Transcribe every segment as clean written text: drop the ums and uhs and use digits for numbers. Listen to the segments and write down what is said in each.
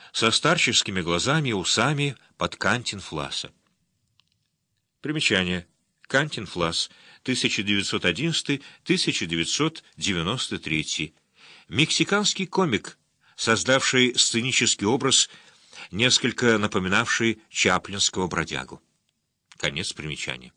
со старческими глазами и усами под Кантинфласа. Примечание. Кантинфлас, 1911-1993. Мексиканский комик, создавший сценический образ, несколько напоминавший чаплинского бродягу. Конец примечания.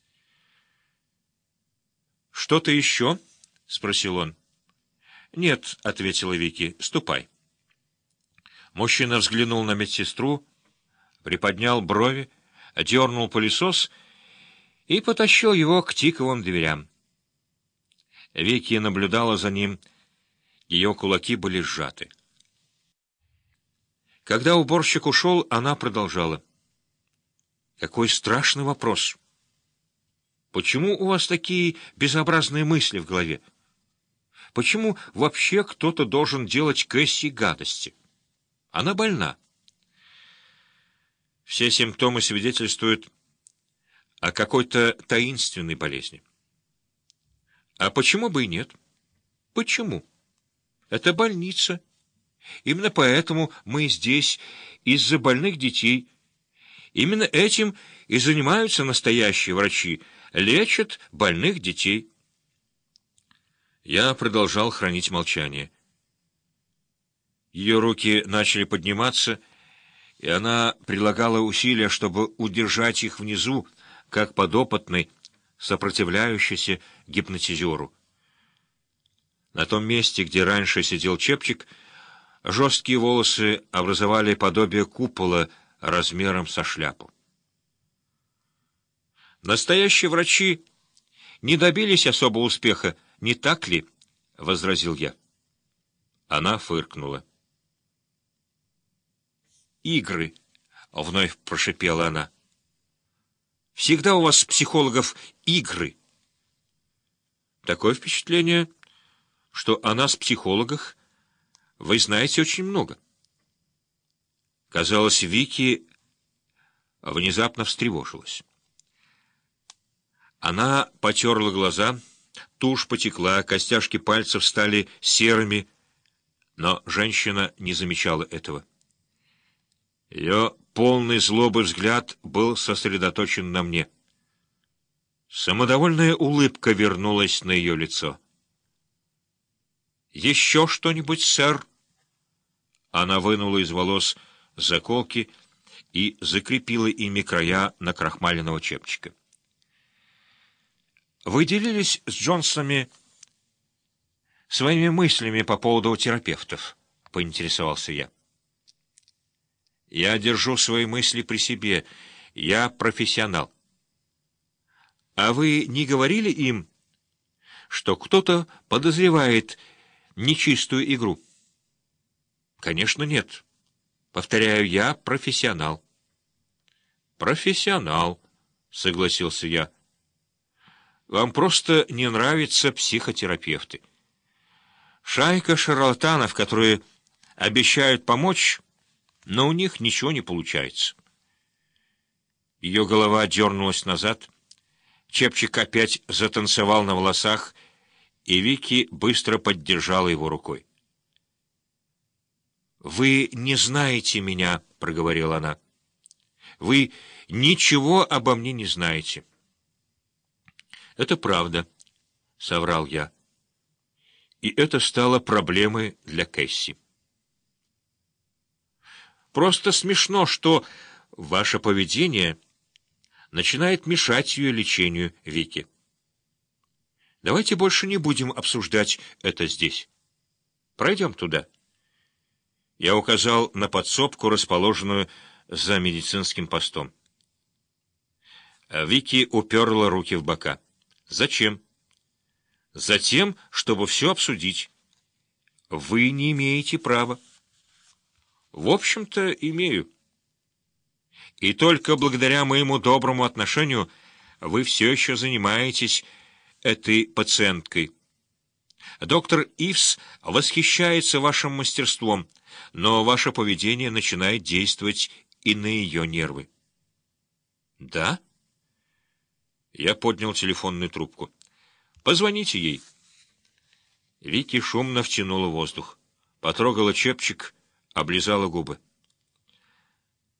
«Что-то еще?» — спросил он. «Нет», — ответила Вики, — «ступай». Мужчина взглянул на медсестру, приподнял брови, дернул пылесос и потащил его к тиковым дверям. Вики наблюдала за ним, ее кулаки были сжаты. Когда уборщик ушел, она продолжала. «Какой страшный вопрос! Почему у вас такие безобразные мысли в голове? Почему вообще кто-то должен делать Кэсси гадости? Она больна. Все симптомы свидетельствуют о какой-то таинственной болезни. А почему бы и нет? Почему? Это больница. Именно поэтому мы здесь, из-за больных детей. Именно этим и занимаются настоящие врачи, лечат больных детей». Я продолжал хранить молчание. Ее руки начали подниматься, и она прилагала усилия, чтобы удержать их внизу, как подопытный, сопротивляющийся гипнотизеру. На том месте, где раньше сидел Чепчик, жесткие волосы образовали подобие купола размером со шляпу. «Настоящие врачи не добились особого успеха, не так ли?» — возразил я. Она фыркнула. «Игры», — вновь прошипела она. «Всегда у вас, психологов, игры». Такое впечатление, что о нас, психологах, вы знаете очень много. Казалось, Вики внезапно встревожилась. Она потерла глаза, тушь потекла, костяшки пальцев стали серыми, но женщина не замечала этого. Ее полный злобы взгляд был сосредоточен на мне. Самодовольная улыбка вернулась на ее лицо. «Еще что-нибудь, сэр?» Она вынула из волос заколки и закрепила ими края накрахмаленного чепчика. «Вы делились с Джонсонами своими мыслями по поводу терапевтов?» — поинтересовался я. «Я держу свои мысли при себе. Я профессионал. А вы не говорили им, что кто-то подозревает нечистую игру?» «Конечно, нет. Повторяю, я профессионал». «Профессионал», — согласился я. «Вам просто не нравятся психотерапевты. Шайка шарлатанов, которые обещают помочь, но у них ничего не получается». Ее голова дернулась назад, чепчик опять затанцевал на волосах, и Вики быстро поддержала его рукой. «Вы не знаете меня», — проговорила она. «Вы ничего обо мне не знаете». «Это правда», — соврал я. И это стало проблемой для Кэсси. «Просто смешно, что ваше поведение начинает мешать ее лечению, Вики. Давайте больше не будем обсуждать это здесь. Пройдем туда». Я указал на подсобку, расположенную за медицинским постом. Вики уперла руки в бока. «Зачем?» «Затем, чтобы все обсудить». «Вы не имеете права». «В общем-то, имею. И только благодаря моему доброму отношению вы все еще занимаетесь этой пациенткой. Доктор Ивс восхищается вашим мастерством, но ваше поведение начинает действовать и на ее нервы». «Да?» Я поднял телефонную трубку. «Позвоните ей». Вики шумно втянула воздух, потрогала чепчик, облизала губы.